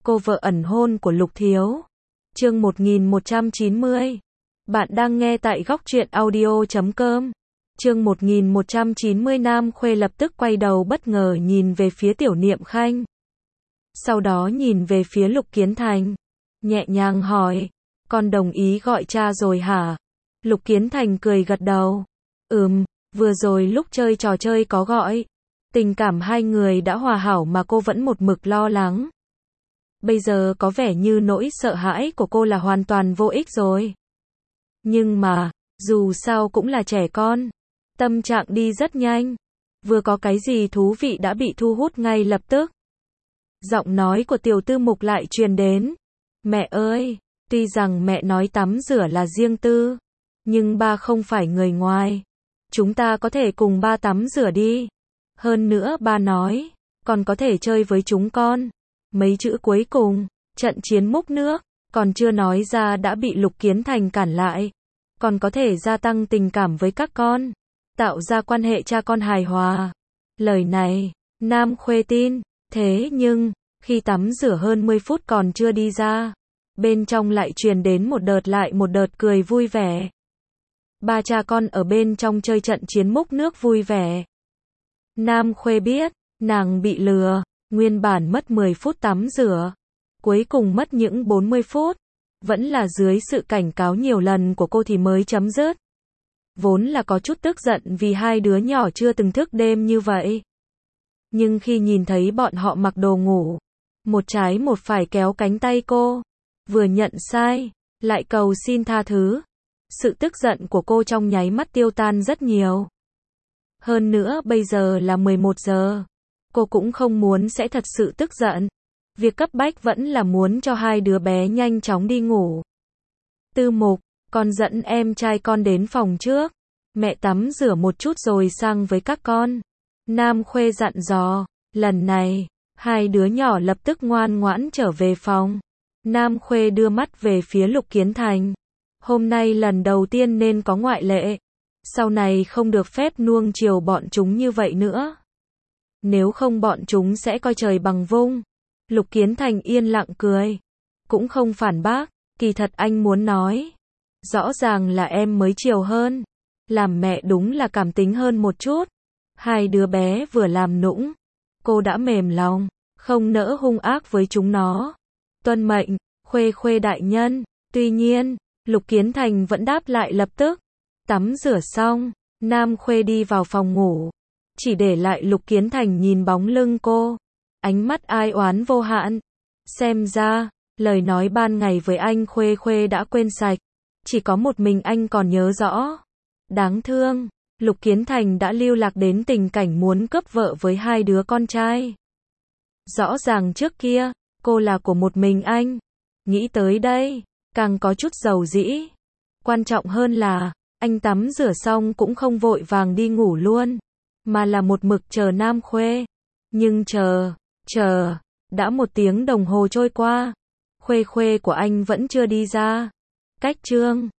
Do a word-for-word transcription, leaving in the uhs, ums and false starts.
cô vợ ẩn hôn của Lục Thiếu. Chương một nghìn một trăm chín mươi. Bạn đang nghe tại góc truyện audio chấm com. Chương một nghìn một trăm chín mươi. Nam Khuê lập tức quay đầu bất ngờ nhìn về phía Tiểu Niệm Khanh. Sau đó nhìn về phía Lục Kiến Thành, nhẹ nhàng hỏi, con đồng ý gọi cha rồi hả? Lục Kiến Thành cười gật đầu. Ừm, vừa rồi lúc chơi trò chơi có gọi. Tình cảm hai người đã hòa hảo mà cô vẫn một mực lo lắng. Bây giờ có vẻ như nỗi sợ hãi của cô là hoàn toàn vô ích rồi. Nhưng mà, dù sao cũng là trẻ con. Tâm trạng đi rất nhanh. Vừa có cái gì thú vị đã bị thu hút ngay lập tức. Giọng nói của Tiểu Tư Mục lại truyền đến. Mẹ ơi, tuy rằng mẹ nói tắm rửa là riêng tư, nhưng ba không phải người ngoài. Chúng ta có thể cùng ba tắm rửa đi. Hơn nữa ba nói, còn có thể chơi với chúng con. Mấy chữ cuối cùng, trận chiến múc nước, còn chưa nói ra đã bị Lục Kiến Thành cản lại. Còn có thể gia tăng tình cảm với các con, tạo ra quan hệ cha con hài hòa. Lời này, Nam Khuê tin, thế nhưng, khi tắm rửa hơn mười phút còn chưa đi ra, bên trong lại truyền đến một đợt lại một đợt cười vui vẻ. Ba cha con ở bên trong chơi trận chiến múc nước vui vẻ. Nam Khuê biết, nàng bị lừa, nguyên bản mất mười phút tắm rửa, cuối cùng mất những bốn mươi phút, vẫn là dưới sự cảnh cáo nhiều lần của cô thì mới chấm dứt. Vốn là có chút tức giận vì hai đứa nhỏ chưa từng thức đêm như vậy. Nhưng khi nhìn thấy bọn họ mặc đồ ngủ, một trái một phải kéo cánh tay cô, vừa nhận sai, lại cầu xin tha thứ, sự tức giận của cô trong nháy mắt tiêu tan rất nhiều. Hơn nữa bây giờ là mười một giờ, cô cũng không muốn sẽ thật sự tức giận. Việc cấp bách vẫn là muốn cho hai đứa bé nhanh chóng đi ngủ. Tư Mục, con dẫn em trai con đến phòng trước. Mẹ tắm rửa một chút rồi sang với các con. Nam Khuê dặn dò. Lần này, hai đứa nhỏ lập tức ngoan ngoãn trở về phòng. Nam Khuê đưa mắt về phía Lục Kiến Thành. Hôm nay lần đầu tiên nên có ngoại lệ. Sau này không được phép nuông chiều bọn chúng như vậy nữa. Nếu không bọn chúng sẽ coi trời bằng vung. Lục Kiến Thành yên lặng cười. Cũng không phản bác. Kỳ thật anh muốn nói. Rõ ràng là em mới chiều hơn. Làm mẹ đúng là cảm tính hơn một chút. Hai đứa bé vừa làm nũng. Cô đã mềm lòng. Không nỡ hung ác với chúng nó. Tuân mệnh, Khuê Khuê đại nhân. Tuy nhiên, Lục Kiến Thành vẫn đáp lại lập tức. Tắm rửa xong, Nam Khuê đi vào phòng ngủ. Chỉ để lại Lục Kiến Thành nhìn bóng lưng cô. Ánh mắt ai oán vô hạn. Xem ra, lời nói ban ngày với anh Khuê Khuê đã quên sạch. Chỉ có một mình anh còn nhớ rõ. Đáng thương, Lục Kiến Thành đã lưu lạc đến tình cảnh muốn cướp vợ với hai đứa con trai. Rõ ràng trước kia, cô là của một mình anh. Nghĩ tới đây, càng có chút dầu dĩ. Quan trọng hơn là, anh tắm rửa xong cũng không vội vàng đi ngủ luôn, mà là một mực chờ Nam Khuê. Nhưng chờ, chờ, đã một tiếng đồng hồ trôi qua. Khuê Khuê của anh vẫn chưa đi ra. Cách chương